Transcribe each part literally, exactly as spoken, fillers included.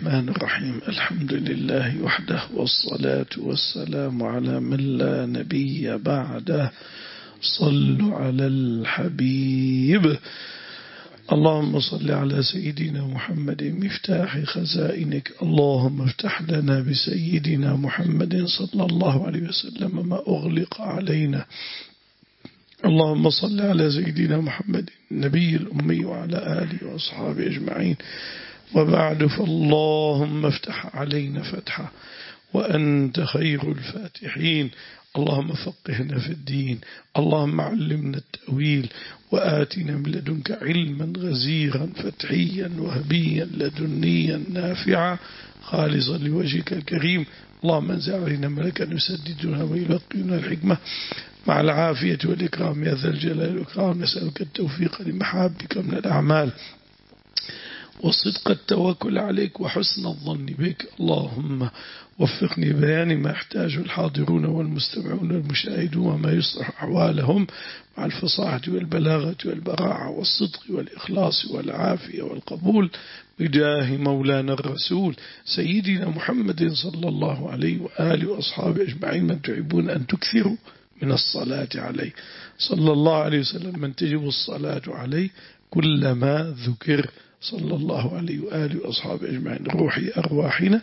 الرحمن الرحيم. الحمد لله وحده، والصلاة والسلام على من لا نبي بعده. صلوا على الحبيب. اللهم صل على سيدنا محمد مفتاح خزائنك. اللهم افتح لنا بسيدنا محمد صلى الله عليه وسلم ما أغلق علينا. اللهم صل على سيدنا محمد النبي الأمي وعلى آله وأصحابه أجمعين. وبعد، فاللهم افتح علينا فتحا وأنت خير الفاتحين. اللهم فقهنا في الدين، اللهم علمنا التأويل، وآتنا من لدنك علما غزيرا فتحيا وهبيا لدنيا نافعا خالصا لوجهك الكريم. اللهم انزع علينا ملكا يسددنا ويلقينا الحكمة مع العافية والإكرام يا ذا الجلال والإكرام. نسألك التوفيق لمحابك من الأعمال، وصدق التوكل عليك، وحسن الظن بك. اللهم وفقني بيان ما يحتاجه الحاضرون والمستمعون والمشاهدون، وما يصلح أحوالهم مع الفصاحة والبلاغة والبراعة والصدق والإخلاص والعافية والقبول، بجاه مولانا الرسول سيدنا محمد صلى الله عليه وآله وأصحابه أجمعين، من تحبون أن تكثروا من الصلاة عليه صلى الله عليه وسلم، من تجب الصلاة عليه كلما ذكر صلى الله عليه وآله وأصحابه أجمعين. روحي أرواحنا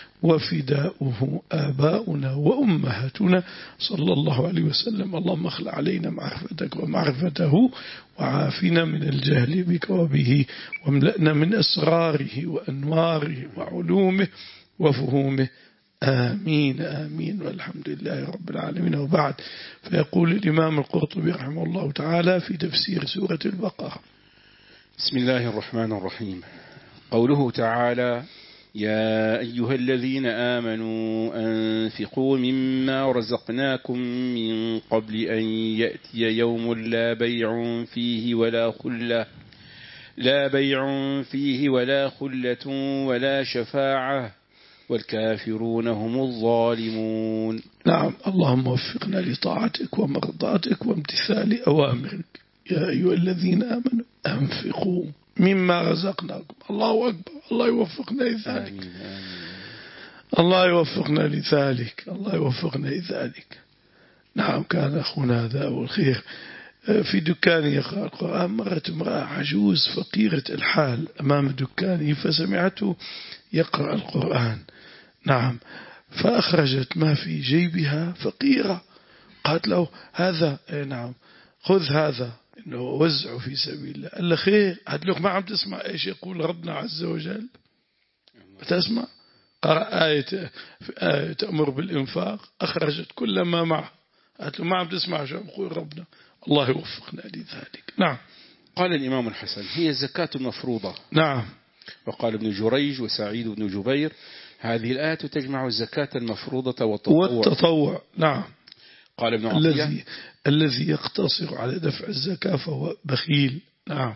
وفداؤه آباؤنا وأمهاتنا صلى الله عليه وسلم. اللهم اخلع علينا معرفتك ومعرفته، وعافنا من الجهل بك وبه، واملأنا من أسراره وأنواره وعلومه وفهومه. آمين آمين، والحمد لله رب العالمين. وبعد، فيقول الإمام القرطبي رحمه الله تعالى في تفسير سورة البقرة: بسم الله الرحمن الرحيم. قوله تعالى: يا أيها الذين آمنوا أنفقوا مما رزقناكم من قبل أن يأتي يوم لا بيع فيه ولا خلة لا بيع فيه ولا خلة ولا شفاعة والكافرون هم الظالمون. نعم، اللهم وفقنا لطاعتك ومرضاتك وامتثال أوامرك. يا أيها الذين آمنوا أنفقوا مما رزقناكم. الله أكبر، الله يوفقنا لذلك. آمين آمين. الله يوفقنا لذلك، الله يوفقنا لذلك. نعم، كان أخونا هذا والخير في دكانه يقرأ القرآن، مرت امرأة عجوز فقيرة الحال أمام دكانه، فسمعته يقرأ القرآن. نعم، فأخرجت ما في جيبها فقيرة، قالت له: هذا نعم خذ هذا إنه وزعه في سبيل الله. قال له: خير. قالت له: ما عم تسمع إيش يقول ربنا عز وجل؟ تسمع؟ قرأ آية, آية تأمر بالإنفاق، أخرجت كل ما معه. قالت له: ما عم تسمع شو يقول ربنا؟ الله يوفقنا لذلك. نعم. قال الإمام الحسن: هي الزكاة المفروضة. نعم. وقال ابن جريج وسعيد بن جبير: هذه الآية تجمع الزكاة المفروضة والتطوع. والتطوع. نعم. قال ابن عطية: الذي الذي يقتصر على دفع الزكاة فهو بخيل. نعم.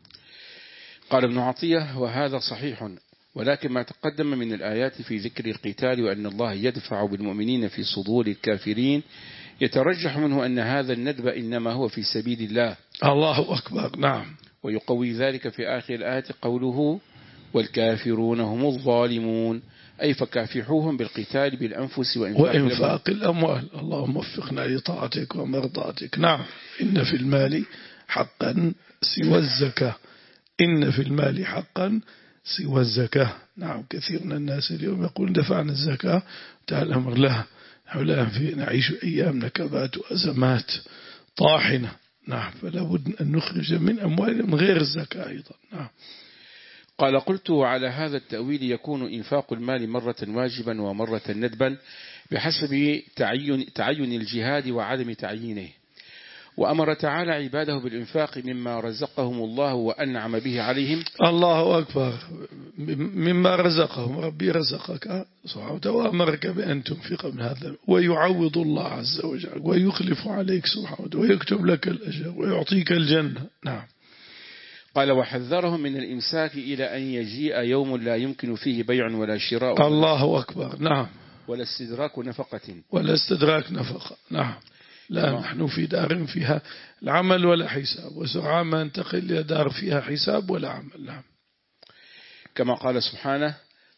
قال ابن عطية: وهذا صحيح، ولكن ما تقدم من الآيات في ذكر القتال وأن الله يدفع بالمؤمنين في صدور الكافرين يترجح منه أن هذا الندب إنما هو في سبيل الله. الله أكبر. نعم. ويقوي ذلك في آخر الآية قوله: والكافرون هم الظالمون، أي فكافحوهم بالقتال بالأنفس وإنفاق, وإنفاق الأموال. اللهم وفقنا لطاعتك ومرضاتك. نعم. إن في المال حقا سوى الزكاة، إن في المال حقا سوى الزكاة. نعم، كثير من الناس اليوم يقول دفعنا الزكاة، تعال الأمر لا، نحن نعيش أيام نكبات وأزمات طاحنة. نعم، فلا بد أن نخرج من أموالهم غير الزكاة أيضا. نعم. قال: قلت: وعلى هذا التأويل يكون إنفاق المال مرة واجبا ومرة ندبا بحسب تعين, تعين الجهاد وعدم تعيينه. وأمر تعالى عباده بالإنفاق مما رزقهم الله وأنعم به عليهم. الله أكبر. مما رزقهم، ربي رزقك سبحانه وتعالى وأمرك بأن تنفق من هذا، ويعوض الله عز وجل ويخلف عليك سبحانه وتعالى ويكتب لك الأجر ويعطيك الجنة. نعم. قال: وحذرهم من الإمساك إلى أن يجيء يوم لا يمكن فيه بيع ولا شراء. الله أكبر. نعم. ولا استدراك نفقة. ولا استدراك نفقة. نعم. لا، نحن في دار فيها العمل ولا حساب، وسرعان ما ننتقل إلى دار فيها حساب ولا عمل. نعم. كما قال سبحانه: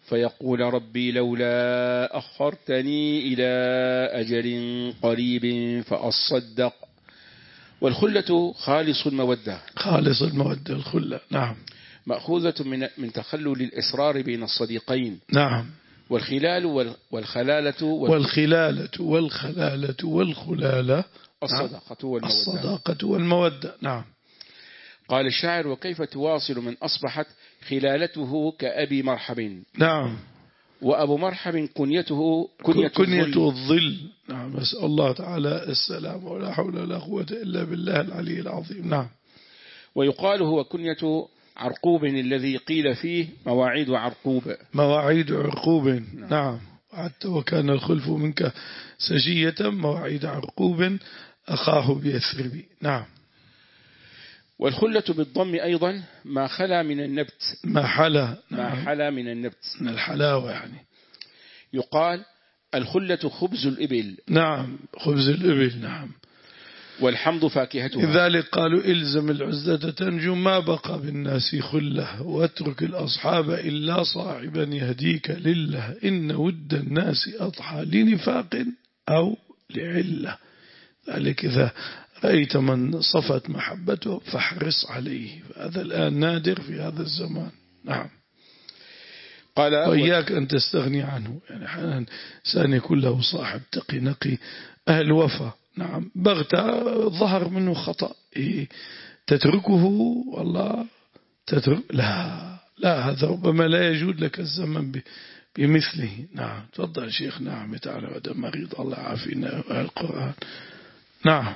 فيقول ربي لولا أخرتني إلى أجل قريب فأصدق. والخلة خالص المودة خالص المودة الخلة نعم مأخوذة من من تخلل الإسرار بين الصديقين نعم. والخلال والخلالة والخلالة والخلالة والخلالة الصداقة والمودة الصداقة والمودة نعم. قال الشاعر وكيف تواصل من أصبحت خلالته كأبي مرحب نعم وأبو مرحب كنيته كنية, كنية الظل. الظل نعم. أسأل الله تعالى السلام ولا حول ولا قوة إلا بالله العلي العظيم نعم. ويقال هو كنية عرقوب الذي قيل فيه مواعيد عرقوب مواعيد عرقوب نعم, نعم. حتى وكان الخلف منك سجية مواعيد عرقوب أخاه بيثرب نعم. والخلة بالضم أيضا ما خلا من النبت ما حلا نعم. ما حلا من النبت من الحلاوة يعني. يقال الخلة خبز الإبل نعم خبز الإبل نعم. والحمض فاكهتها. لذلك قالوا إلزم العزة تنجو ما بقى بالناس خلة واترك الأصحاب إلا صاحبا يهديك لله إن ود الناس أضحى لنفاق أو لعلة. ذلك إذا رأيت من صفت محبته فاحرص عليه هذا الآن نادر في هذا الزمان نعم. قال وإياك أن تستغني عنه يعني حنان إنسان يكون له صاحب تقي نقي أهل وفا نعم. بغتة ظهر منه خطأ إيه تتركه والله تترك لا لا هذا ربما لا يجود لك الزمن بمثله نعم. تفضل شيخ نعم تعالى ودم مريض الله عافينا القرآن نعم.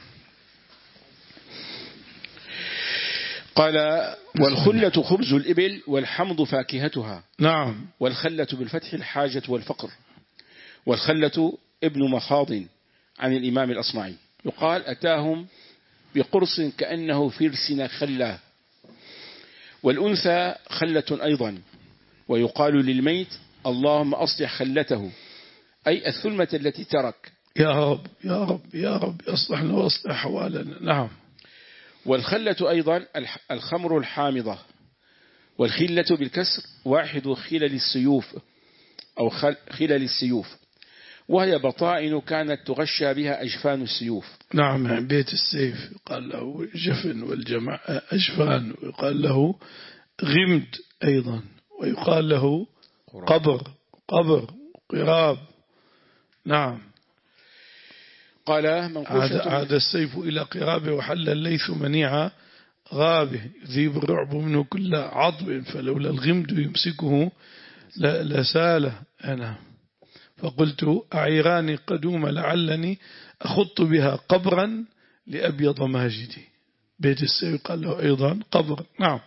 قال والخلة خبز الإبل والحمض فاكهتها نعم. والخلة بالفتح الحاجة والفقر. والخلة ابن مخاض عن الإمام الأصمعي يقال أتاهم بقرص كأنه فرس خلة. والأنثى خلة أيضا ويقال للميت اللهم أصلح خلته أي الثلمة التي ترك يا رب يا رب يا رب أصلحنا وأصلح حوالنا نعم. والخلة أيضا الخمر الحامضة. والخلة بالكسر واحد خلل السيوف أو خلل السيوف وهي بطائن كانت تغشى بها أجفان السيوف نعم. من بيت السيف يقال له جفن والجمع أجفان ويقال له غمد أيضا ويقال له قبر قبر قراب نعم. قال عاد, عاد السيف إلى قرابه وحل الليث منيعا غابه يذيب الرعب منه كل عضب فلولا الغمد يمسكه لساله أنا فقلت أعيراني قدوم لعلني أخط بها قبرا لأبيض ماجدي. بيت السيف قال له أيضا قبر نعم.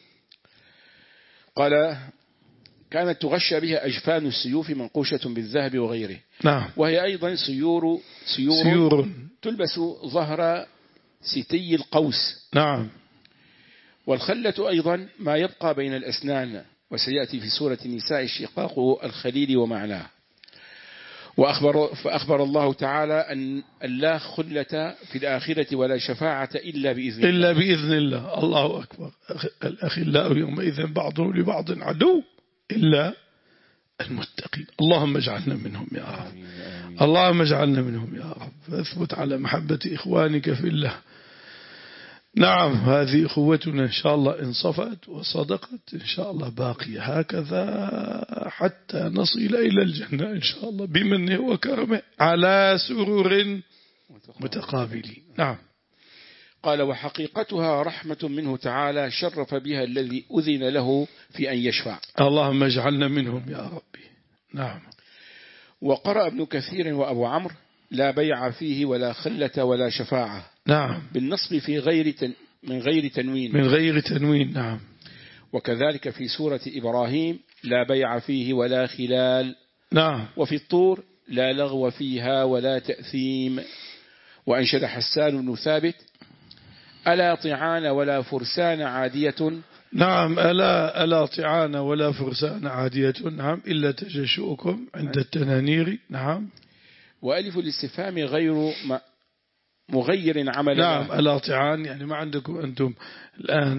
قال كانت تغشى بها أجفان السيوف منقوشة بالذهب وغيره نعم. وهي أيضا سيور سيور, سيور تلبس ظهر ستي القوس نعم. والخلة أيضا ما يبقى بين الأسنان وسيأتي في سورة النساء شقاق الخليل ومعناه. وأخبر فأخبر الله تعالى أن لا خلة في الآخرة ولا شفاعة إلا بإذن الله إلا بإذن الله. الله أكبر. الأخلاء يومئذ بعضهم لبعض عدو إلا المتقين. اللهم اجعلنا منهم يا رب. اللهم اجعلنا منهم يا رب. فاثبت على محبة إخوانك في الله. نعم هذه أخوتنا إن شاء الله إن صفت وصدقت إن شاء الله باقية هكذا حتى نصل إلى الجنة إن شاء الله بمنه وكرمه على سرور متقابلين. نعم. قال وحقيقتها رحمة منه تعالى شرف بها الذي أذن له في أن يشفع. اللهم اجعلنا منهم يا ربي. نعم. وقرأ ابن كثير وأبو عمرو لا بيع فيه ولا خلة ولا شفاعة. نعم. بالنصب في غير تن من غير تنوين. من غير تنوين. نعم. وكذلك في سورة إبراهيم لا بيع فيه ولا خلال. نعم. وفي الطور لا لغو فيها ولا تأثيم. وأنشد حسان بن ثابت ألا طعان ولا فرسان عادية. نعم. ألا ألا طعان ولا فرسان عادية. نعم. إلا تجشؤكم عند التنانير. نعم. وألف الاستفهام غير ما مغير عمل نعم الاطعان يعني ما عندكم أنتم الآن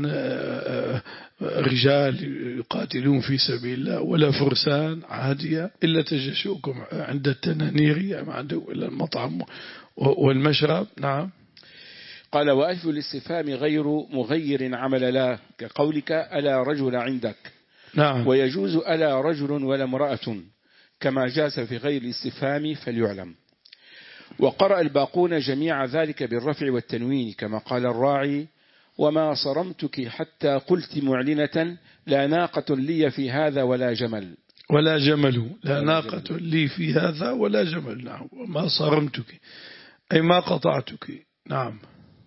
رجال يقاتلون في سبيل الله ولا فرسان عادية إلا تجشؤكم عند التنانير يعني ما عندكم إلا المطعم والمشرب. نعم. قال وألف الاستفهام غير مغير عمل لا كقولك ألا رجل عندك. نعم. ويجوز ألا رجل ولا امرأة كما جاز في غير الاستفهام فليعلم. وقرأ الباقون جميع ذلك بالرفع والتنوين كما قال الراعي وما صرمتك حتى قلت معلنة لا ناقة لي في هذا ولا جمل. ولا جمل لا ناقة لي في هذا ولا جمل. نعم. وما صرمتك أي ما قطعتك. نعم.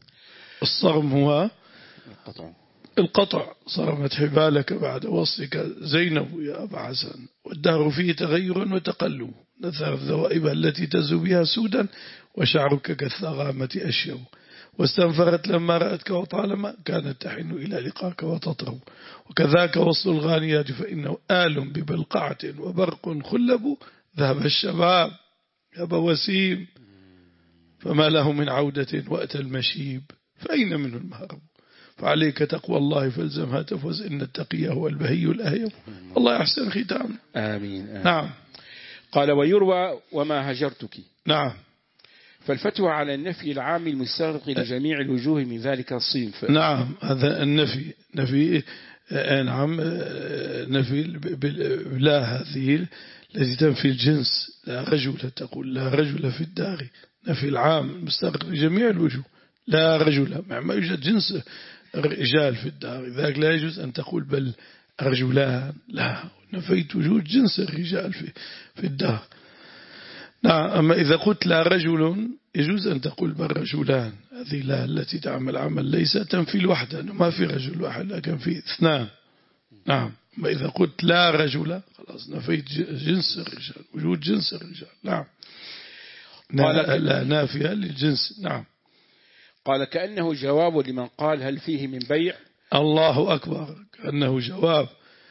الصرم هو القطع. القطع. صرمت حبالك بعد وصلك زينب يا أبا حسن والدهر فيه تغير وتقلب نثر الذوائب التي تزو بها سودا وشعرك كالثغامة أشيو واستنفرت لما رأتك وطالما كانت تحن إلى لقاك وتطرب وكذاك وصل الغانيات فإنه آل ببلقعة وبرق خلب ذهب الشباب يا أبا وسيم فما له من عودة وأتى المشيب فأين منه المهرب فعليك تقوى الله فالزمها تفوز إن التقي هو البهي الأهيب. الله يحسن ختام. آمين, آمين. نعم. قال ويروى وما هجرتك. نعم. فالفتوى على النفي العام المستغرق لجميع الوجوه من ذلك الصنف. نعم هذا النفي نفي نعم نفي لا هذه التي تنفي الجنس لا رجل تقول لا رجل في الدار نفي العام المستغرق لجميع الوجوه لا رجل ما يوجد جنس رجال في الدار ذاك لا يجوز أن تقول بل رجلان لا نفيت وجود جنس الرجال في في الدار. نعم. أما إذا قلت لا رجل يجوز أن تقول بل رجلان هذه لا التي تعمل عمل ليس تنفي الوحدة ما في رجل واحد لكن في اثنان. نعم. أما إذا قلت لا رجل خلاص نفيت جنس الرجال وجود جنس الرجال. نعم. لا نافية للجنس. نعم. قال كأنه جواب لمن قال هل فيه من بيع. الله أكبر. كأنه جواب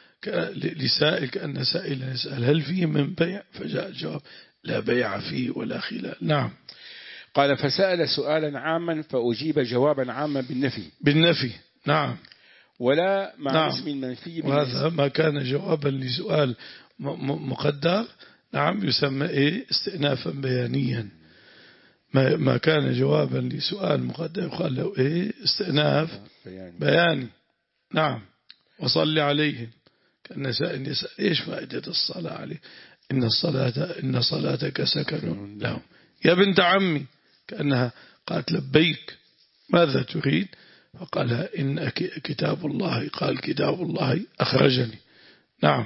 لسائل كأن سائل يسأل هل فيه من بيع فجاء الجواب لا بيع فيه ولا خلال. نعم. قال فسأل سؤالا عاما فأجيب جوابا عاما بالنفي. بالنفي. نعم. ولا مع نعم. اسم منفي. وهذا ما كان جوابا لسؤال مقدر. نعم. يسمى إيه استئنافا بيانيا. ما ما كان جوابا لسؤال مقدر يقال له إيه استئناف بياني. بياني. نعم. وصل عليهم كأن سائل يسأل إيش فائدة الصلاة عليه إن الصلاة إن صلاتك سكن لهم يا بنت عمي كأنها قالت لبيك ماذا تريد فقال إن كتاب الله قال كتاب الله أخرجني. نعم.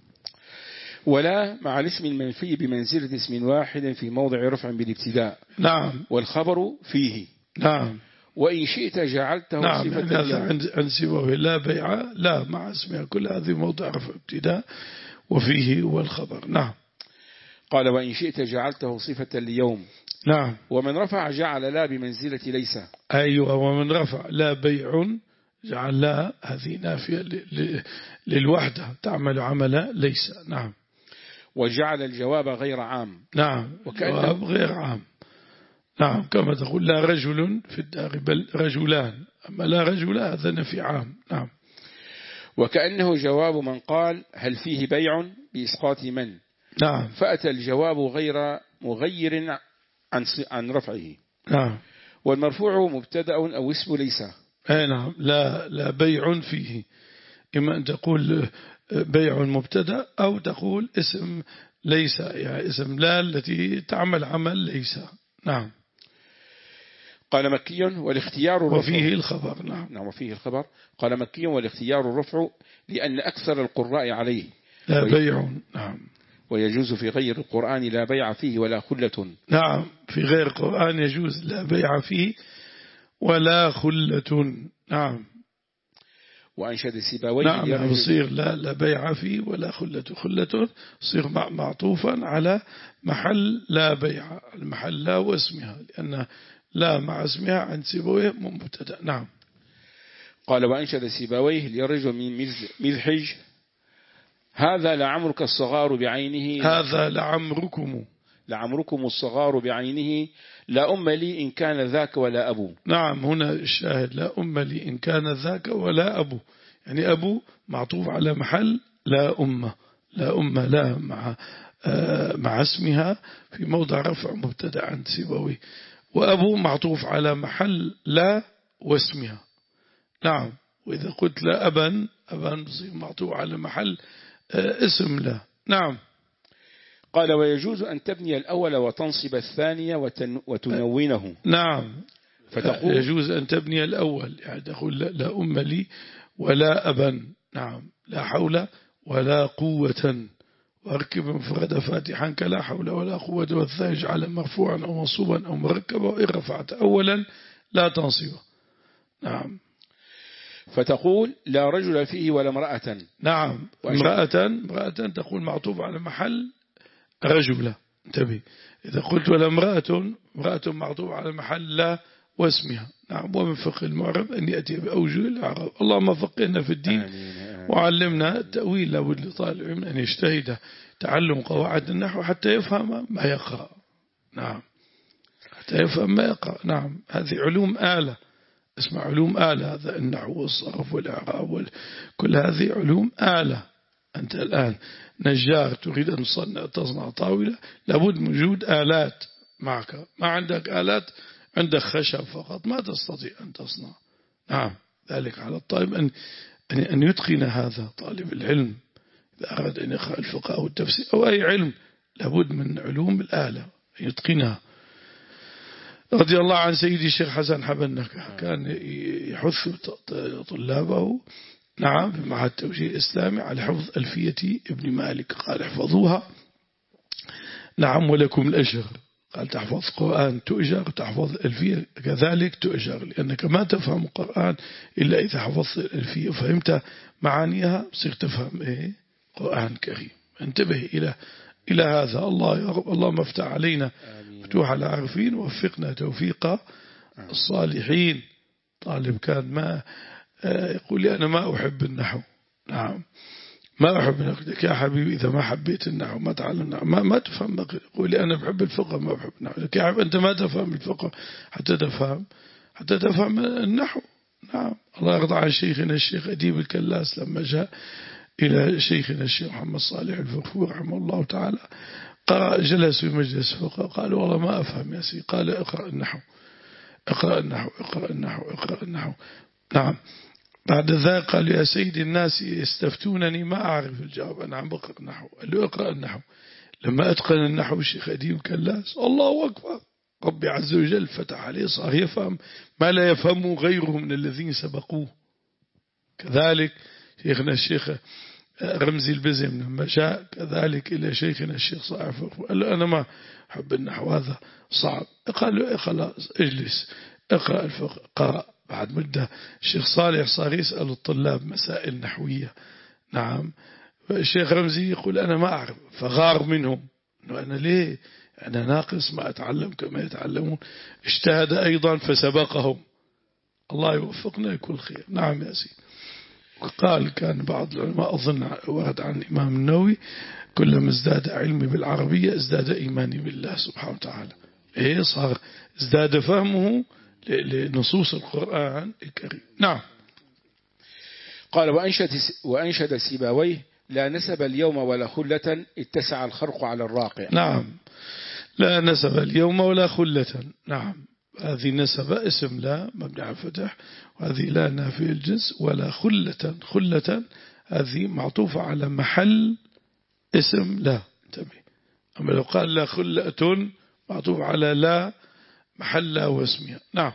ولا مع الاسم المنفي بمنزلة اسم واحد في موضع رفع بالابتداء. نعم. والخبر فيه. نعم. وإن شئت جعلته نعم. صفة هذا عند عند سواه لا بيع لا مع اسمها كل هذه موضع رفع ابتداء وفيه والخبر. نعم. قال وإن شئت جعلته صفة ليوم. نعم. ومن رفع جعل لا بمنزلة ليس. أيوة. ومن رفع لا بيع جعل لا هذه نافية للوحدة تعمل عمل ليس. نعم. وجعل الجواب غير عام. نعم. الجواب غير عام. نعم. كما تقول لا رجل في الدار بل رجلان أما لا رجل هذا نفي عام. نعم. وكأنه جواب من قال هل فيه بيع بإسقاط من. نعم. فأتى الجواب غير مغير عن عن رفعه. نعم. والمرفوع مبتدأ أو اسم ليس. أي نعم. لا لا بيع فيه إما أن تقول بيع مبتدأ أو تقول اسم ليس يعني اسم لا التي تعمل عمل ليس. نعم. قال مكي والاختيار الرفع. وفيه الخبر. نعم. نعم وفيه الخبر. قال مكي والاختيار الرفع لأن أكثر القراء عليه لا بيع. نعم. ويجوز في غير القرآن لا بيع فيه ولا خلة. نعم. في غير القرآن يجوز لا بيع فيه ولا خلة. نعم. وأنشد سيبويه. نعم. يصير لا لا بيع فيه ولا خلة. خلة يصير معطوفا على محل لا بيع المحل لا واسمها لأن لا مع اسمها عند سيبويه مبتدأ. نعم. قال وأنشد سيبويه لرجل من مذحج هذا لعمرك الصغار بعينه. هذا لعمركم لعمركم الصغار بعينه لا أم لي إن كان ذاك ولا أبو. نعم هنا الشاهد لا أم لي إن كان ذاك ولا أبو، يعني أبو معطوف على محل لا أمة، لا أمة لا مع آه مع اسمها في موضع رفع مبتدأ عند سيبوي، وأبو معطوف على محل لا واسمها. نعم وإذا قلت لا أبا، أبا معطوف على محل آه اسم لا. نعم. قال ويجوز أن تبني الأول وتنصب الثانية وتن وتنونه. نعم فتقول يجوز أن تبني الأول، يعني تقول لا, لا أم لي ولا أبا. نعم لا حول ولا قوة، واركب انفرد فاتحا كلا حول ولا قوة، والثاني اجعل مرفوعا أو منصوبا أو مركبا، وإن رفعت أولا لا تنصبه. نعم. فتقول لا رجل فيه ولا امرأة. نعم امرأة، امرأة تقول معطوف على محل رجل. انتبه إذا قلت ولا امرأة، امرأة معطوف على محل لا واسمها. نعم ومن فقه المعرب أن يأتي بأوجه الأعراب. اللهم فقهنا في الدين وعلمنا التأويل. لابد لطالب العلم أن يجتهد تعلم قواعد النحو حتى يفهم ما يقرأ. نعم حتى يفهم ما يقرأ. نعم هذه علوم آلة، اسمع علوم آلة، هذا النحو والصرف والإعراب كل هذه علوم آلة. أنت الآن نجار تريد أن تصنع طاولة، لابد من وجود آلات معك، ما عندك آلات عندك خشب فقط ما تستطيع أن تصنع. نعم ذلك على الطالب أن أن يتقن هذا. طالب العلم إذا أراد أن يقرأ الفقه أو التفسير أو أي علم لابد من علوم الآلة أن يتقنها. رضي الله عن سيدي الشيخ حسن حبنكة كان يحث طلابه نعم في معهد التوجيه الإسلامي على حفظ ألفية ابن مالك، قال احفظوها نعم ولكم الأجر. قال تحفظ قرآن تؤجر، تحفظ الألفية كذلك تؤجر، لأنك ما تفهم القرآن إلا إذا حفظت الألفية وفهمت معانيها بصير تفهم إيه قرآن كريم. انتبه إلى إلى هذا. الله يا رب اللهم افتح علينا فتوح العارفين ووفقنا توفيق الصالحين. طالب كان ما يقول لي أنا ما أحب النحو. نعم ما أحب النحو. يا حبيبي إذا ما حبيت النحو ما تعلم النحو ما, ما تفهم. يقول لي أنا بحب الفقه ما بحب النحو. يا حبيبي أنت ما تفهم الفقه حتى تفهم حتى تفهم النحو. نعم الله يرضى عن شيخنا الشيخ أديب الكلاس لما جاء إلى شيخنا الشيخ محمد صالح الفقفور رحمه الله تعالى قرأ جلس في مجلس فقه، قال والله ما أفهم يا سيدي. قال اقرأ النحو اقرأ النحو اقرأ النحو اقرأ النحو. نعم بعد ذلك قال يا سيدي الناس يستفتونني ما أعرف الجواب، أنا عم بقرأ النحو. قال له اقرأ النحو. لما أتقن النحو الشيخ أديب كلاس الله أكبر، ربي عز وجل فتح عليه صار يفهم ما لا يفهمه غيره من الذين سبقوه. كذلك شيخنا الشيخ رمزي البزم لما جاء كذلك إلى شيخنا الشيخ صالح قال له أنا ما أحب النحو هذا صعب. قال له خلاص اجلس اقرأ الفقه. قرأ. بعد مدة الشيخ صالح صار يسأل الطلاب مسائل نحوية. نعم الشيخ رمزي يقول أنا ما أعرف فغار منهم أنه أنا ليه أنا ناقص ما أتعلم كما يتعلمون. اجتهد أيضا فسبقهم. الله يوفقنا يكون خير. نعم يا سيدي. قال كان بعض العلماء أظن ورد عن الإمام النووي كلما ازداد علمي بالعربية ازداد إيماني بالله سبحانه وتعالى. إيه صار ازداد فهمه لنصوص القرآن الكريم. نعم. قال وأنشد, وأنشد سيبويه لا نسب اليوم ولا خلة اتسع الخرق على الراقع. نعم لا نسب اليوم ولا خلة. نعم هذه نسب اسم لا مبني على الفتح، وهذه لا نافي الجنس. ولا خلة، خلة هذه معطوفة على محل اسم لا. انتبه. أما لو قال لا خلة معطوف على لا محل لا واسمها. نعم.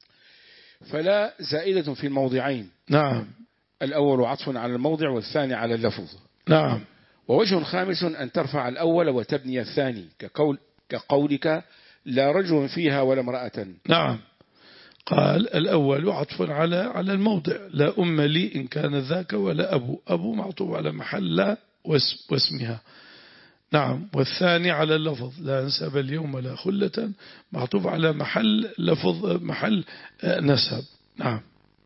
فلا زائدة في الموضعين. نعم الأول عطف على الموضع والثاني على اللفظ. نعم. ووجه خامس أن ترفع الأول وتبني الثاني كقول كقولك لا رجل فيها ولا امرأة. نعم قال الأول عطف على على الموضع لا أم لي إن كان ذاك ولا أبو. أبو معطوف على محل لا واسمها. نعم. والثاني على اللفظ لا نسب اليوم ولا خلة معطوف على محل لفظ محل نسب. نعم.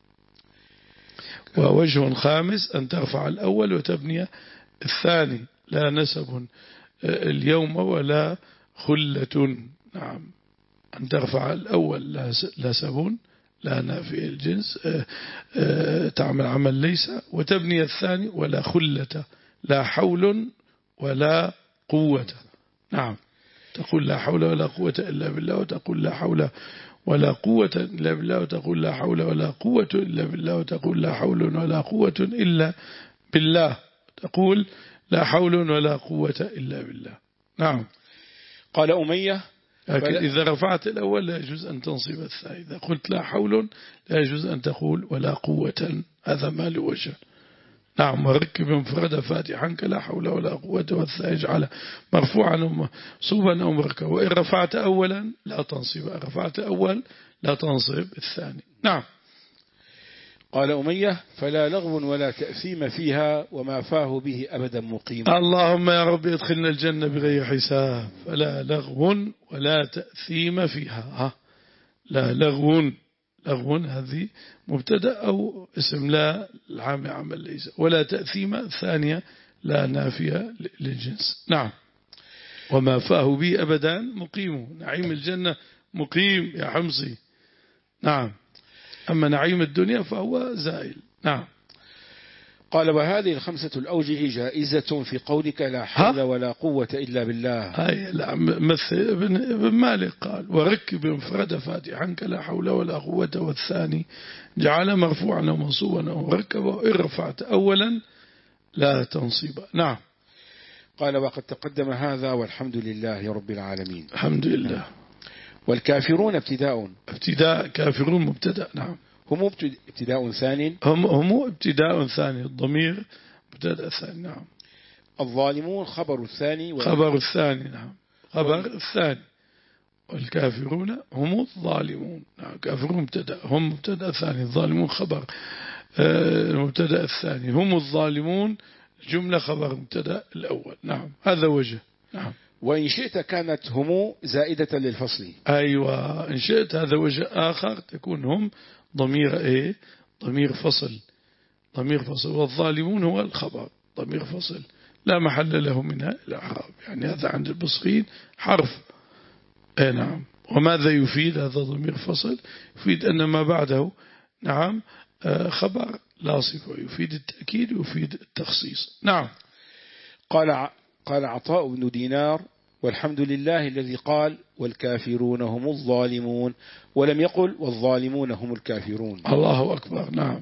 ووجه خامس أن ترفع الأول وتبني الثاني لا نسب اليوم ولا خلة. نعم. أن ترفع الأول لا سبون لا نافي الجنس آآ آآ تعمل عمل ليس، وتبني الثاني ولا خلة لا حول ولا قوة. نعم. تقول لا حول ولا قوة إلا بالله، وتقول لا حول ولا قوة إلا بالله، وتقول لا حول ولا قوة إلا بالله، وتقول لا حول ولا قوة إلا بالله، تقول لا حول ولا قوة إلا بالله. نعم. قال أمية لكن إذا رفعت الأول لا يجوز أن تنصب الثاني. إذا قلت لا حول لا يجوز أن تقول ولا قوة، هذا ما له وجه. نعم. وركب انفرد فاتحا كلا حول ولا قوة، والثاني اجعله مرفوعا منصوبا أو مركبا. وإن رفعت أولا لا تنصب، رفعت أول لا تنصب الثاني. نعم. قال أمية فلا لغو ولا تأثيم فيها، وما فاه به أبدا مقيم. اللهم يا رب ادخلنا الجنة بغير حساب. فلا لغو ولا تأثيم فيها. ها. لا لغو، لغو هذه مبتدأ أو اسم لا العام عمل ليس، ولا تأثيم ثانية لا نافية للجنس. نعم. وما فاه به أبدا مقيم. نعيم الجنة مقيم يا حمصي. نعم. أما نعيم الدنيا فهو زائل. نعم. قال وهذه الخمسة الأوجه جائزة في قولك لا حول ولا قوة إلا بالله. هاي لا مثل ابن مالك قال وركب انفرد فاتحا لا حول ولا قوة، والثاني جعل مرفوعا ومنصوبا وركبه، وإن رفعت أولا لا تنصيب. نعم. قال وقد تقدم هذا والحمد لله رب العالمين. الحمد لله. والكافرون ابتداء ابتداء كافرون مبتدأ. نعم. هم ابتداء ثاني هم هم ابتداء ثاني، الضمير ابتداء ثاني. نعم. الظالمون خبر الثاني و... خبر الثاني. نعم. خبر الثاني. والكافرون هم الظالمون. نعم. كافرون مبتدأ، هم مبتدأ ثاني، الظالمون خبر المبتدأ الثاني، هم الظالمون جملة خبر مبتدأ الأول. نعم. هذا وجه. نعم. وإن شئت كانت هم زائدة للفصل. أيوة. إن شئت هذا وجه آخر، تكون هم ضمير إيه؟ ضمير فصل. ضمير فصل. والظالمون هو الخبر ضمير فصل لا محل له من الإعراب. يعني هذا عند البصريين حرف. أي نعم. وماذا يفيد هذا ضمير فصل؟ يفيد أن ما بعده نعم خبر لا صفة، يفيد التأكيد ويفيد التخصيص. نعم. قال قال عطاء بن دينار والحمد لله الذي قال والكافرون هم الظالمون، ولم يقل والظالمون هم الكافرون. الله أكبر. نعم.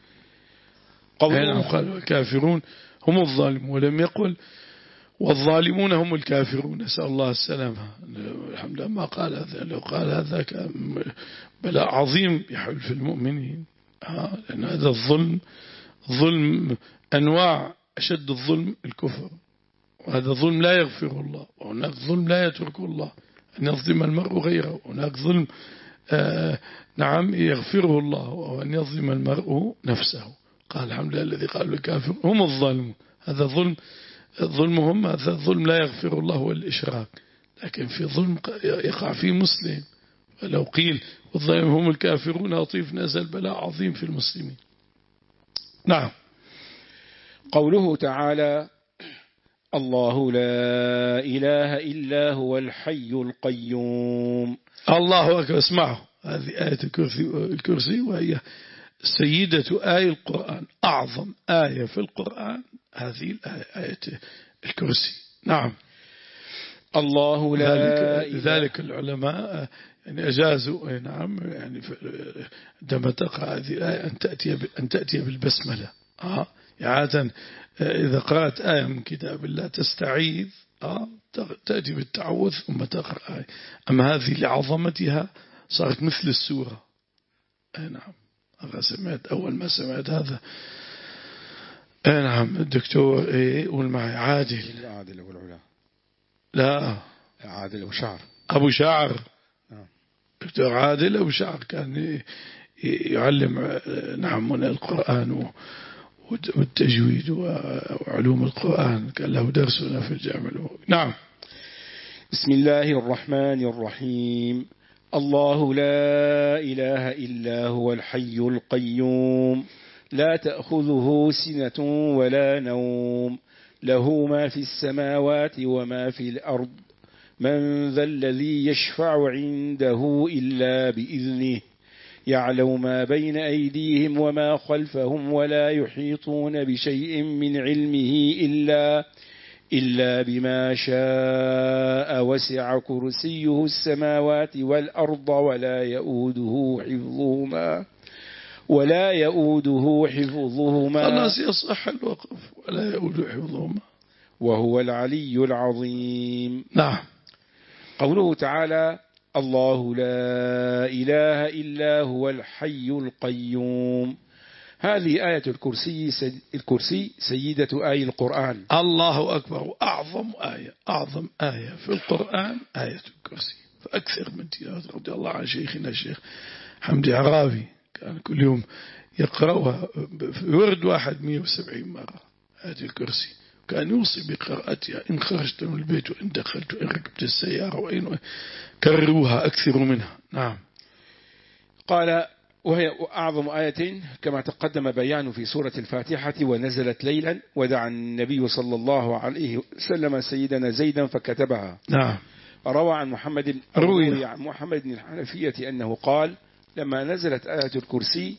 قال والكافرون هم الظالمون، ولم يقل والظالمون هم الكافرون. نسأل الله السلامة. الحمد لله ما قال هذا. لو قال هذا كان بلاء عظيم يحل في المؤمنين. آه لأن هذا الظلم ظلم أنواع. أشد الظلم الكفر، وهذا ظلم لا يغفره الله، وهناك ظلم لا يتركه الله أن يظلم المرء غيره، وهناك ظلم آه نعم يغفره الله، وأن يظلم المرء نفسه. قال الحمد لله الذي قال الكافر هم الظالمون. هذا ظلم ظلمهم، هذا ظلم لا يغفر الله هو الإشراك. لكن في ظلم يقع فيه مسلم، ولو قيل والظالم هم الكافرون أطيف نزل بلاء عظيم في المسلمين. نعم. قوله تعالى الله لا إله إلا هو الحي القيوم. الله أكبر. اسمعوا هذه آية الكرسي, الكرسي وهي سيدة آية القرآن، أعظم آية في القرآن هذه الآية آية الكرسي. نعم. الله لا ذلك, ذلك العلماء يعني أجازوا نعم يعني عندما تقرأ هذه الآية أن تأتي أن تأتي بالبسملة. آه عادة إذا قرأت آية من كتاب الله تستعيذ آه تأتي بالتعوذ ثم تقرأ آية. أما هذه لعظمتها صارت مثل السورة. أي نعم. أنا سمعت أول ما سمعت هذا أي نعم الدكتور إيه يقول معي عادل عادل أبو العلا لا عادل أبو شعر أبو شعر دكتور عادل أبو شعر كان يعلم نعم من القرآن والتجويد وعلوم القرآن، كان له درسنا في الجامعة. نعم. بسم الله الرحمن الرحيم. الله لا إله إلا هو الحي القيوم لا تأخذه سنة ولا نوم له ما في السماوات وما في الأرض من ذا الذي يشفع عنده إلا بإذنه يعلم ما بين أيديهم وما خلفهم ولا يحيطون بشيء من علمه إلا إلا بما شاء وسع كرسيه السماوات والأرض ولا يؤوده حفظهما ولا يؤوده حفظهما خلاص يصح الوقف ولا يؤوده حفظهما وهو العلي العظيم. نعم. قوله تعالى الله لا إله إلا هو الحي القيوم، هذه آية الكرسي الكرسي سيدة آي القرآن. الله أكبر، أعظم آية أعظم آية في القرآن آية الكرسي، فأكثر من تلاوة رضي الله عن شيخنا الشيخ حمدي عرابي، كان كل يوم يقرأها في ورد واحد مئة وسبعين مرة آية الكرسي، كان يوصي بقراءتها إن خرجت من البيت وإن دخلت وإن ركبت السيارة وإن كرروها أكثر منها. نعم. قال وهي أعظم آية كما تقدم بيان في سورة الفاتحة، ونزلت ليلا ودعا النبي صلى الله عليه وسلم سيدنا زيدا فكتبها. نعم. روى عن محمد روي عن محمد بن الحنفية أنه قال لما نزلت آية الكرسي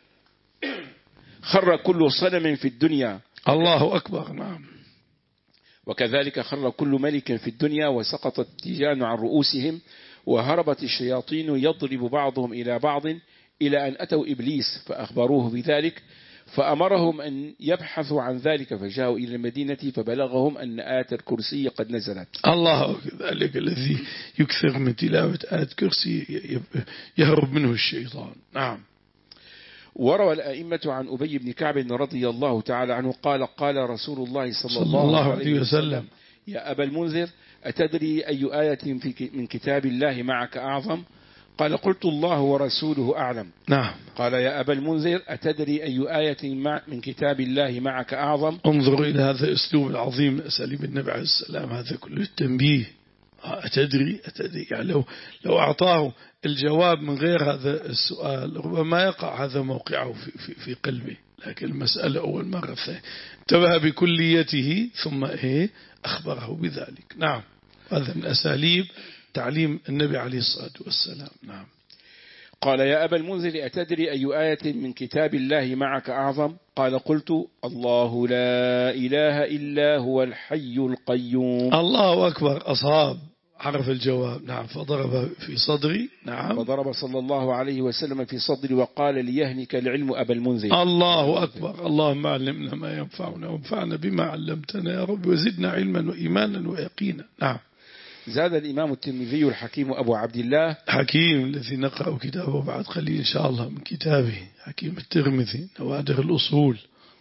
خر كل صنم في الدنيا. الله أكبر. نعم. وكذلك خر كل ملك في الدنيا وسقط التيجان عن رؤوسهم وهربت الشياطين يضرب بعضهم إلى بعض إلى أن أتوا إبليس فأخبروه بذلك فأمرهم أن يبحثوا عن ذلك، فجاءوا إلى المدينة فبلغهم أن آية الكرسي قد نزلت. الله ذلك الذي يكثر من تلاوة آية الكرسي يهرب منه الشيطان. نعم. وروى الأئمة عن أبي بن كعب رضي الله تعالى عنه قال قال رسول الله صلى, صلى الله, الله عليه وسلم يا أبا المنذر أتدري أي آية من كتاب الله معك أعظم؟ قال قلت الله ورسوله أعلم. نعم. قال يا أبا المنذر أتدري أي آية من كتاب الله معك أعظم؟ انظر إلى هذا الأسلوب العظيم أساليب النبي عليه السلام، هذا كله التنبيه. أتدري أتدري يعني لو لو أعطاه الجواب من غير هذا السؤال ربما يقع هذا موقعه في في في قلبه، لكن المسألة أول مرة انتبه بكليته ثم إيه أخبره بذلك. نعم. هذا من أساليب تعليم النبي عليه الصلاة والسلام. نعم. قال يا أبا المنذر أتدري أي آية من كتاب الله معك أعظم؟ قال قلت الله لا إله إلا هو الحي القيوم. الله أكبر. أصحاب عرف الجواب. نعم. فضرب في صدري. نعم. فضرب صلى الله عليه وسلم في صدري وقال ليهنك العلم أبا المنذر. الله أكبر. اللهم علمنا ما ينفعنا وانفعنا بما علمتنا يا رب وزدنا علما وإيمانا ويقينا. نعم. زاد الإمام الترمذي الحكيم أبو عبد الله حكيم الذي نقرأ كتابه بعد قليل إن شاء الله من كتابه حكيم الترمذي نوادر الأصول،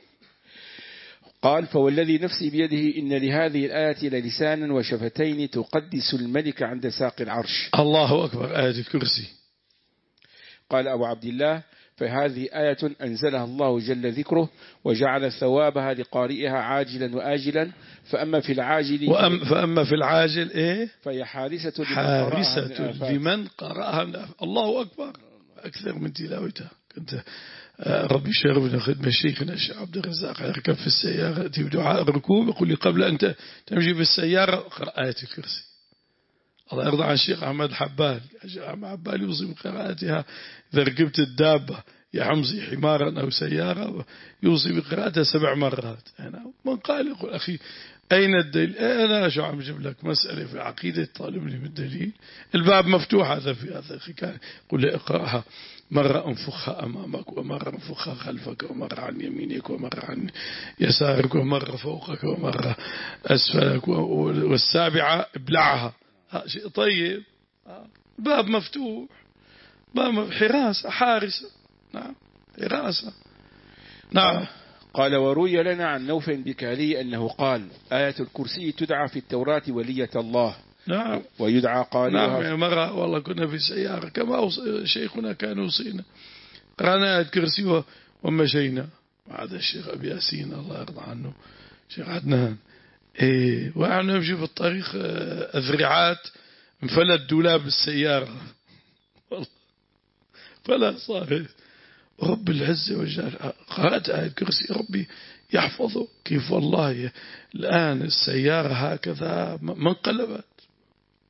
قال فوالذي نفسي بيده إن لهذه الآية للسانا وشفتين تقدس الملك عند ساق العرش. الله أكبر. آية الكرسي. قال أبو عبد الله فهذه آية أنزلها الله جل ذكره وجعل ثوابها لقارئها عاجلا وآجلا، فأما في العاجل وأم فأما في العاجل إيه فهي حارسة حارسة لمن قرأها. الله أكبر. أكثر من تلاوتها. كنت ربي شرفنا خدمة شيخنا الشيخ عبد الرزاق يركب في السيارة بدعاء الركوب يقول لي قبل أن تمشي بالسيارة اقرأ آية الكرسي. الله يرضى عن الشيخ أحمد حبال. الشيخ أحمد حبال يوصي بقراءتها إذا ركبت الدابة يا حمزي حمارا أو سيارة يوصي بقراءتها سبع مرات. أنا من قال يقول أخي أين الدليل؟ أنا شو عم جيب لك مسألة في عقيدة طالبني بالدليل. الباب مفتوح هذا في هذا أخي كان يقول لي اقرأها مرة انفخها أمامك ومرة انفخها خلفك ومرة عن يمينك ومرة عن يسارك ومرة فوقك ومرة أسفلك والسابعة ابلعها. شيء طيب. باب مفتوح باب حراسة حارسة. نعم. حراسة. نعم. قال وروي لنا عن نوف بكالي أنه قال آية الكرسي تدعى في التوراة ولية الله. نعم. ويدعى قارئها. نعم. مرة والله كنا في السيارة كما شيخنا كان يوصينا قرأنا آية الكرسي ومشينا مع هذا الشيخ أبي ياسين الله يرضى عنه شيخ عدنان إيه وعم نمشي في الطريق أذرعات انفلت دولاب السيارة والله فلا صار رب العزة وجل قرأت آية الكرسي ربي يحفظه كيف والله الآن السيارة هكذا ما انقلبت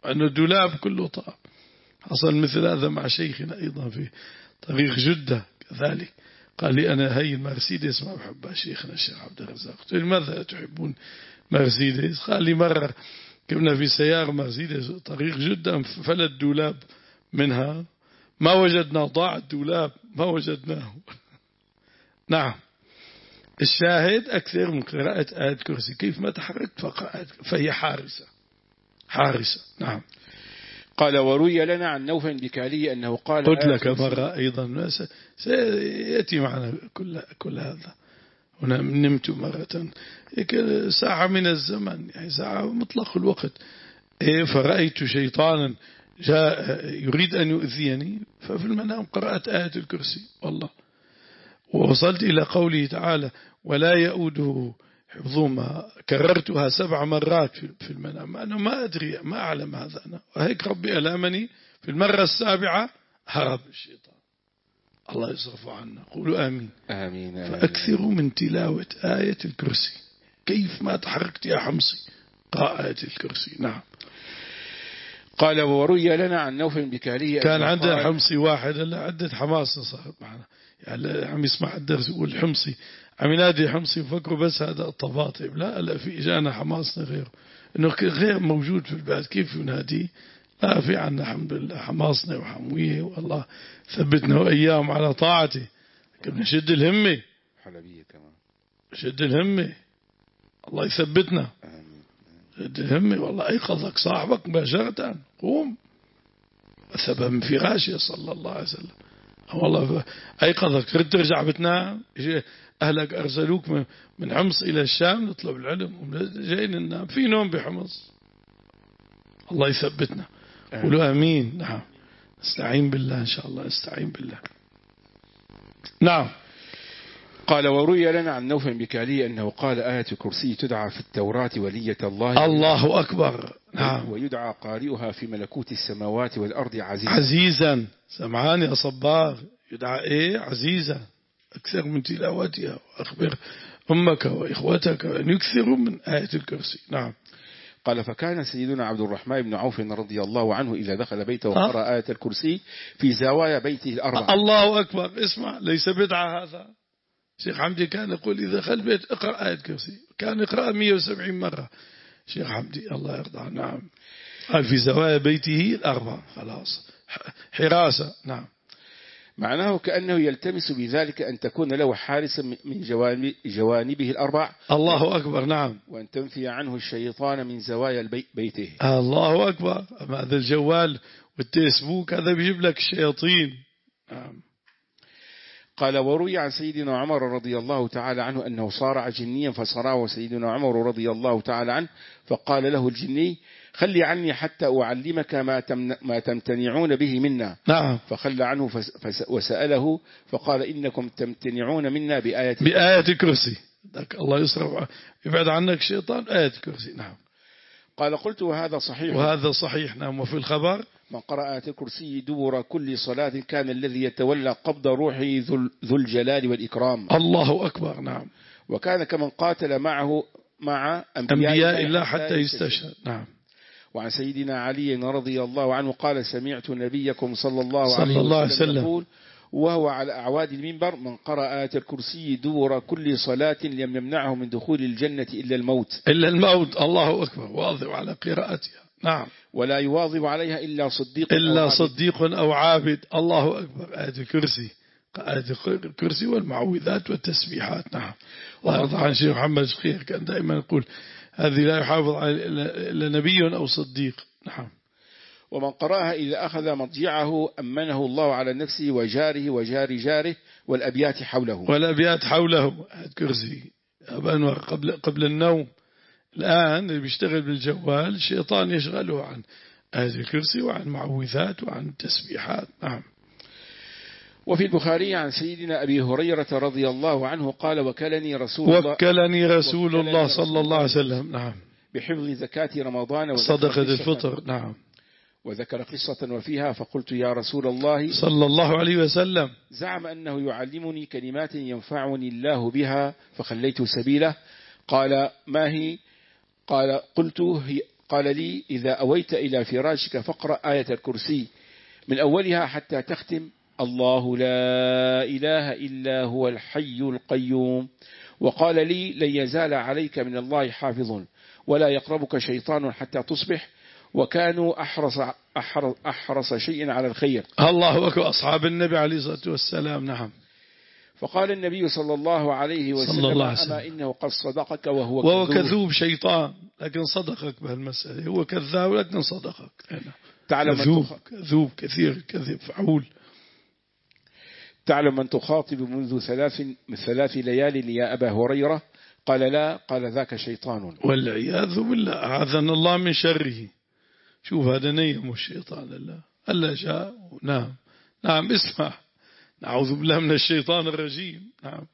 أنه الدولاب كله طعام. حصل مثل هذا مع شيخنا أيضا في طريق جدة كذلك، قال لي أنا هي المرسيدس ما بحبها شيخنا الشيخ عبد الرزاق. قلت له لماذا تحبون مرسيدس؟ قال لي مرة كنا في سيارة مرسيدس طريق جدة فلت دولاب منها، ما وجدنا، ضاع الدولاب ما وجدناه. نعم. الشاهد أكثر من قراءة آية كرسي، كيف ما تحركت فقرأت فهي حارسة حارسة. نعم. قال وروي لنا عن نوف بكالي أنه قال قلت لك مرة أيضا سيأتي معنا كل, كل هذا. هنا نمت مرة ساعة من الزمن، يعني ساعة مطلق الوقت، فرأيت شيطانا جاء يريد أن يؤذيني، ففي المنام قرأت آية الكرسي والله، ووصلت إلى قوله تعالى ولا يؤوده حفظهما، كررتها سبع مرات في المنام. أنا ما أدري ما أعلم هذا أنا، وهيك ربي ألامني في المرة السابعة هرب الشيطان. الله يصرف عنا، قولوا آمين. آمين. فأكثروا من تلاوة آية الكرسي. كيف ما تحركت يا حمصي قراءة آية الكرسي. نعم. قال وروي لنا عن نوف بكالي كان عندنا حمصي واحد، هلا عدة حماس صارت معنا، يعني عم يسمع الدرس يقول حمصي، عم ينادي حمصي وفكروا بس هذا الطباطب. لا لا، في إجانا حماسنا غيره، إنه غير موجود في البلد، كيف ينادي؟ لا، في عنا الحمد لله حماسنا وحمويه، والله ثبتنا وإياهم على طاعته. كنا شد الهمة، حلبية كمان شد الهمة، الله يثبتنا. شد الهمة، والله أيقظك صاحبك مباشرة، قوم ثبت من فراشة صلى الله عليه وسلم. والله أيقظك تريد ترجع بتنام، أهلك أرسلوك من حمص إلى الشام نطلب العلم، جايين ننام، في نوم بحمص. الله يثبتنا. قولوا آمين. نعم. استعين بالله إن شاء الله، استعين بالله. نعم. قال وروي لنا عن نوف بكالي أنه قال آية الكرسي تدعى في التوراة ولية الله. الله أكبر. نعم. ويدعى قارئها في ملكوت السماوات والأرض عزيزا. عزيزا. سمعان يا صباغ، يدعى إيه؟ عزيزا. أكثر من تلاوتها، وأخبر أمك وإخوتك أن يكثروا من آية الكرسي. نعم. قال فكان سيدنا عبد الرحمن بن عوف رضي الله عنه إذا دخل بيته وقرأ آية الكرسي في زوايا بيته الأربعة. الله أكبر. اسمع، ليس بدعة هذا. شيخ حمدي كان يقول إذا دخل بيت اقرأ آية الكرسي، كان يقرأ مئة وسبعين مرة شيخ حمدي الله يرضى. نعم. قال في زوايا بيته الأربعة، خلاص حراسة. نعم. معناه كأنه يلتمس بذلك أن تكون له حارسا من جوانبه الأربع. الله أكبر. نعم. وأن تنفي عنه الشيطان من زوايا بيته. الله أكبر. أما هذا الجوال والتيسبوك هذا بيجيب لك الشياطين. نعم. قال وروي عن سيدنا عمر رضي الله تعالى عنه أنه صارع جنيا فصرعه سيدنا عمر رضي الله تعالى عنه، فقال له الجني خلي عني حتى أعلمك ما, ما تمتنعون به منا. نعم. فخلى عنه فس وسأله فقال إنكم تمتنعون منا بآية بآية الكرسي. الله يصرف يبعد عنك الشيطان، آية الكرسي. نعم. قال قلت وهذا صحيح. وهذا صحيح. نعم. وفي الخبر من قرأ آية الكرسي دبر كل صلاة كان الذي يتولى قبض روحه ذو الجلال والإكرام. الله أكبر. نعم. وكان كمن قاتل معه مع أنبياء, أنبياء الله حتى يستشهد. نعم. وعن سيدنا علي رضي الله عنه قال سمعت نبيكم صلى الله صلى عليه الله وسلم يقول وهو على أعواد المنبر من قرأ آية الكرسي دبر كل صلاة لم يمنعه من دخول الجنة إلا الموت. إلا الموت. الله أكبر. واظب على قراءتها. نعم. ولا يواظب عليها إلا صديق إلا أو صديق أو عابد. الله أكبر. آية الكرسي، آية الكرسي والمعوذات والتسبيحات. نعم. وأرضى عن شيخ محمد شخير كان دائما يقول هذه لا يحافظ إلا نبي أو صديق. نعم. ومن قرأها إذا أخذ مضجعه أمنه الله على نفسه وجاره وجار جاره والأبيات حوله. والأبيات حوله. آية الكرسي أنور قبل قبل النوم. الآن اللي بيشتغل بالجوال الشيطان يشغله عن آية الكرسي وعن معوذات وعن تسبيحات. نعم. وفي البخاري عن سيدنا أبي هريرة رضي الله عنه قال وكلني رسول الله وكلني رسول الله صلى الله عليه وسلم. نعم. بحفظ زكاة رمضان صدقة الفطر. نعم. وذكر قصة وفيها فقلت يا رسول الله صلى الله عليه وسلم زعم أنه يعلمني كلمات ينفعني الله بها فخليت سبيله. قال ما هي؟ قال قلت هي قال لي إذا أويت إلى فراشك فاقرأ آية الكرسي من أولها حتى تختم الله لا إله إلا هو الحي القيوم. وقال لي لن يزال عليك من الله حافظ ولا يقربك شيطان حتى تصبح، وكانوا أحرص, أحرص, أحرص شيء على الخير. الله أكبر، أصحاب النبي عليه الصلاة والسلام. نعم. فقال النبي صلى الله عليه وسلم صلى الله عليه وسلم أما إنه قد صدقك وهو, وهو كذوب شيطان، لكن صدقك بهالمسألة. هو كذاب لكن صدقك. تعلم كذوب, كذوب كثير كذب فعول. تعلم من تخاطب منذ ثلاث, ثلاث ليال يا أبا هريرة؟ قال لا. قال ذاك شيطان. والعياذ بالله، أعاذنا الله من شره. شوف هذا نيم الشيطان الله ألا جاء. نعم نعم اسمع، نعوذ بالله من الشيطان الرجيم. نعم.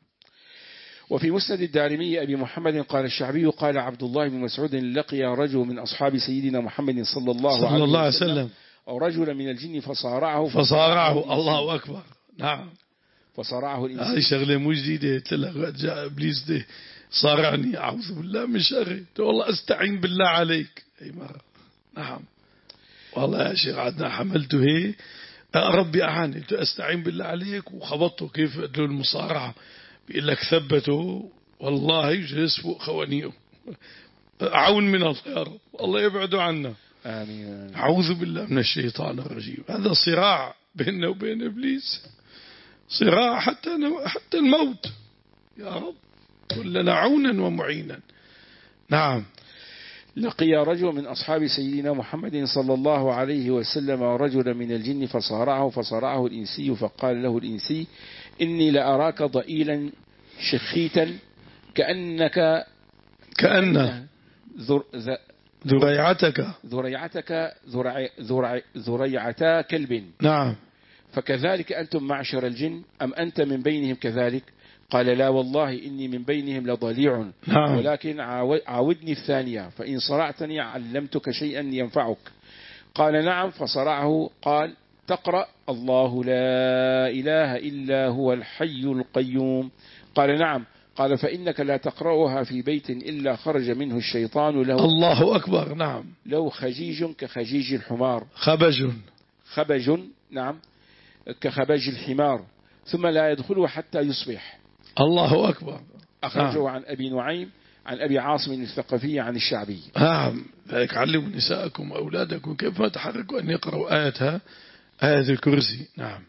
وفي مسند الدارمي أبي محمد قال الشعبي قال عبد الله بن مسعود لقي رجل من أصحاب سيدنا محمد صلى الله, صلى الله عليه وسلم, وسلم أو رجل من الجن فصارعه فصارعه الله أكبر. نعم. فصارعه الإنسان. هذه شغلة مو جديدة. تلقى جاء إبليس ده صارعني، أعوذ بالله من شره، والله أستعين بالله عليك أي مرة. نعم والله يا شيخ عدنا حملته هي ربي أعاني أستعين بالله عليك وخبطته. كيف له المصارعة؟ بيقول لك ثبته والله يجلس فوق خوانيه. عون من الله يا رب، الله يبعده عنا. آمين. أعوذ بالله من الشيطان الرجيم. هذا صراع بيننا وبين إبليس، صراع حتى حتى الموت. يا رب كلنا عونا ومعينا. نعم. لقي رجل من أصحاب سيدنا محمد صلى الله عليه وسلم رجلا من الجن فصارعه فصارعه الإنسي فقال له الإنسي إني لأراك ضئيلا شخيتا كأنك كأن ذر ذريعتك ذريعتك ذرع ذرع ذريعتا كلب. نعم. فكذلك أنتم معشر الجن أم أنت من بينهم كذلك؟ قال لا والله إني من بينهم لضليع. نعم. ولكن عاودني الثانية فإن صرعتني علمتك شيئا ينفعك. قال نعم. فصرعه. قال تقرأ الله لا إله إلا هو الحي القيوم. قال نعم. قال فإنك لا تقرأها في بيت إلا خرج منه الشيطان له الله أكبر. نعم. له خجيج كخجيج الحمار. خبج خبج. نعم كخبج الحمار ثم لا يدخله حتى يصبح. الله أكبر. أخرجه نعم. عن أبي نعيم عن أبي عاصم الثقفي عن الشعبي. نعم. ذلك علموا نساءكم وأولادكم كيف ما تحركوا أن يقرأوا آياتها آية الكرسي. نعم.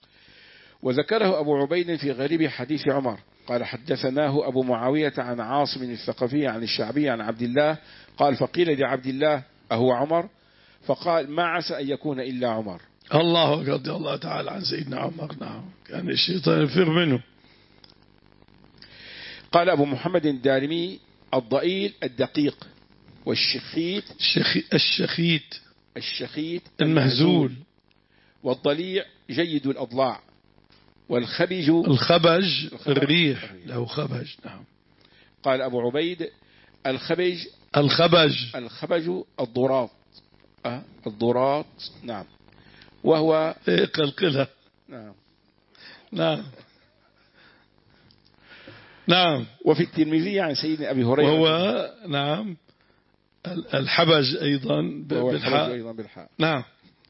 وذكره أبو عبيد في غريب حديث عمر قال حدثناه أبو معاوية عن عاصم الثقفي عن الشعبي عن عبد الله قال فقيل لعبد الله أهو عمر؟ فقال ما عسى أن يكون إلا عمر. الله رضي الله تعالى عن سيدنا عمر. نعم. كان الشيطان يفر منه. قال أبو محمد الدارمي الضئيل الدقيق والشخيت الشخي الشخيت الشخيت المهزول والضليع جيد الأضلاع والخبج الخبج الريح له خبج. نعم. قال أبو عبيد الخبج الخبج الخبج الضراط أه الضراط. نعم. وهو قلقلة. نعم. نعم. نعم. وفي الترمذي عن سيدنا أبي هريرة وهو نعم الحبج أيضا بالحاء. أيضا بالحاء. نعم.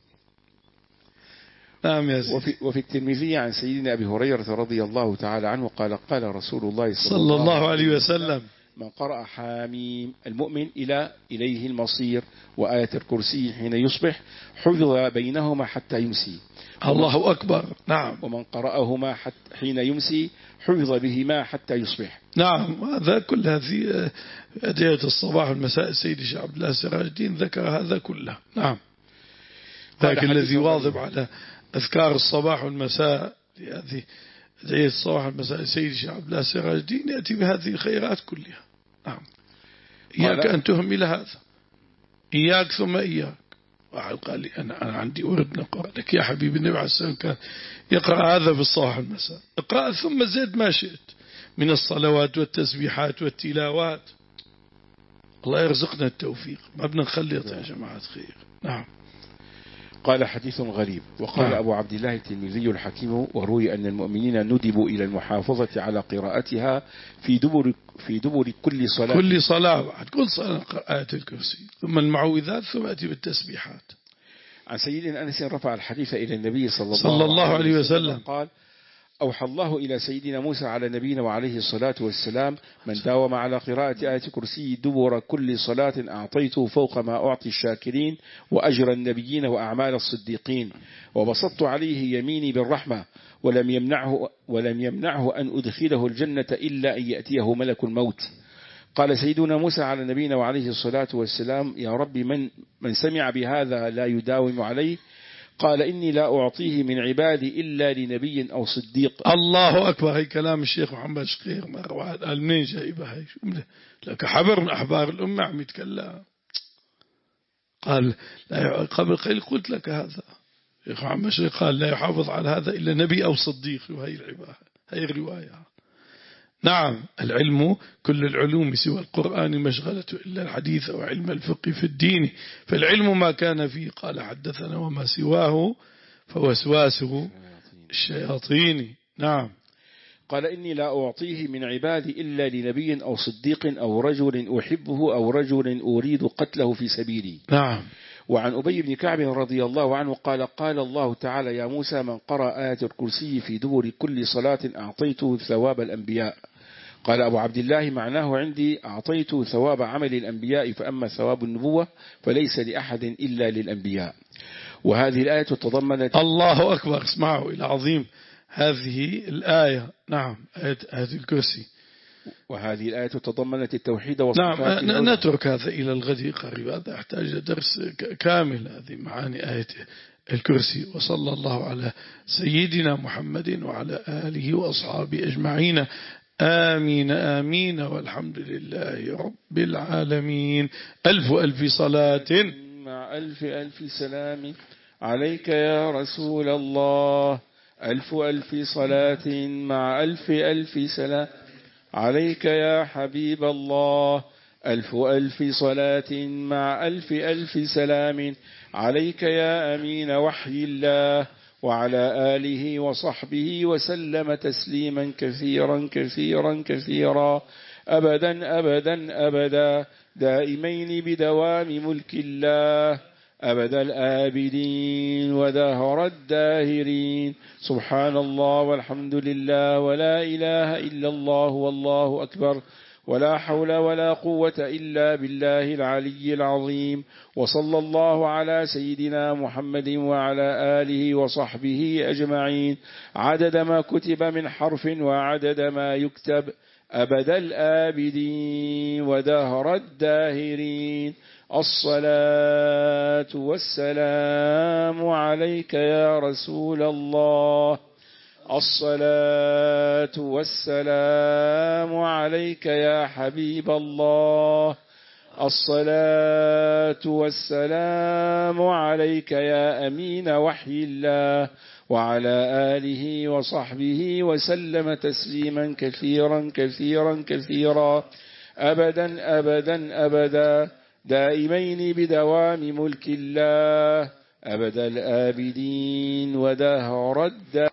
نعم يا وفي, وفي الترمذي عن سيدنا أبي هريرة رضي الله تعالى عنه قال قال رسول الله صلى, صلى الله عليه وسلم من قرأ حاميم المؤمن إلى إليه المصير وآية الكرسي حين يصبح حفظ بينهما حتى يمسي. الله أكبر. نعم. ومن قرأهما حتى حين يمسي حفظ بهما حتى يصبح. نعم. هذا كل هذه أدعية الصباح والمساء سيدي شيخ عبد الله سراج الدين ذكر هذا كله. نعم. ذاك الذي واظب على أذكار الصباح والمساء هذه أدعية الصباح والمساء سيدي شيخ عبد الله سراج الدين يأتي بهذه الخيرات كلها. نعم. إياك أن تهمل هذا، إياك ثم إياك. واحد قال لي أنا, أنا عندي ورد نقرأ لك يا حبيبي. النبي عليه السلام كان يقرأ هذا في الصباح والمساء. اقرأ ثم زد ما شئت من الصلوات والتسبيحات والتلاوات. الله يرزقنا التوفيق، ما بنخلط يا جماعة خير. نعم. قال حديث غريب. وقال آه. أبو عبد الله الترمذي الحكيم وروي أن المؤمنين ندبوا إلى المحافظة على قراءتها في دبر في دبر كل صلاة كل صلاة بعد كل صلاة آية الكرسي ثم المعوذات ثم أتي بالتسبيحات. عن سيدنا أنس رفع الحديث إلى النبي صلى الله, صلى الله عليه وسلم قال أوحى الله إلى سيدنا موسى على نبينا وعليه الصلاة والسلام من داوم على قراءة آية كرسي دبر كل صلاة أعطيته فوق ما أعطي الشاكرين وأجر النبيين وأعمال الصديقين وبسطت عليه يميني بالرحمة ولم يمنعه, ولم يمنعه أن أدخله الجنة إلا أن يأتيه ملك الموت. قال سيدنا موسى على نبينا وعليه الصلاة والسلام يا رب من, من سمع بهذا لا يداوم عليه؟ قال إني لا أعطيه من عبادي إلا لنبي أو صديق. الله أكبر. هي كلام الشيخ محمد شقيق مرة واحد قال منين جايبها هي لك حبر من أحبار الأمة عم يتكلم. قال قبل قليل قلت لك هذا الشيخ محمد شقيق قال لا يحافظ على هذا إلا نبي أو صديق. وهي العبارة هي الرواية. نعم العلم كل العلوم سوى القرآن مشغلة إلا الحديث وعلم الفقه في الدين فالعلم ما كان فيه. قال حدثنا وما سواه فوسواسه الشياطين. نعم. قال إني لا أعطيه من عبادي إلا لنبي أو صديق أو رجل أحبه أو رجل أريد قتله في سبيلي. نعم. وعن أبي بن كعب رضي الله عنه قال قال الله تعالى يا موسى من قرأ آية الكرسي في دبر كل صلاة أعطيته ثواب الأنبياء. قال أبو عبد الله معناه عندي أعطيته ثواب عمل الأنبياء فأما ثواب النبوة فليس لأحد إلا للأنبياء. وهذه الآية تضمنت الله أكبر. اسمعوا إلى عظيم هذه الآية. نعم آية, آية الكرسي. وهذه الآية تضمنت التوحيد والصفات. نعم نترك هذا إلى الغد قريب. هذا يحتاج درس كامل هذه معاني آية الكرسي. وصلى الله على سيدنا محمد وعلى آله وأصحابه أجمعين. آمين آمين والحمد لله رب العالمين. ألف ألف صلاة مع ألف ألف سلام عليك يا رسول الله. ألف ألف صلاة مع ألف ألف سلام عليك يا حبيب الله. ألف ألف صلاة مع ألف ألف سلام عليك يا أمين وحي الله وعلى آله وصحبه وسلم تسليما كثيرا كثيرا كثيرا أبدا أبدا أبدا دائمين بدوام ملك الله أبد الآبدين ودهر الداهرين. سبحان الله والحمد لله ولا إله إلا الله والله أكبر ولا حول ولا قوة إلا بالله العلي العظيم. وصلى الله على سيدنا محمد وعلى آله وصحبه أجمعين عدد ما كتب من حرف وعدد ما يكتب أبد الآبدين ودهر الداهرين. الصلاة والسلام عليك يا رسول الله. الصلاة والسلام عليك يا حبيب الله. الصلاة والسلام عليك يا أمين وحي الله وعلى آله وصحبه وسلم تسليما كثيرا كثيرا كثيرا أبدا أبدا أبدا دائمين بدوام ملك الله أبد الآبدين ودهر الدار.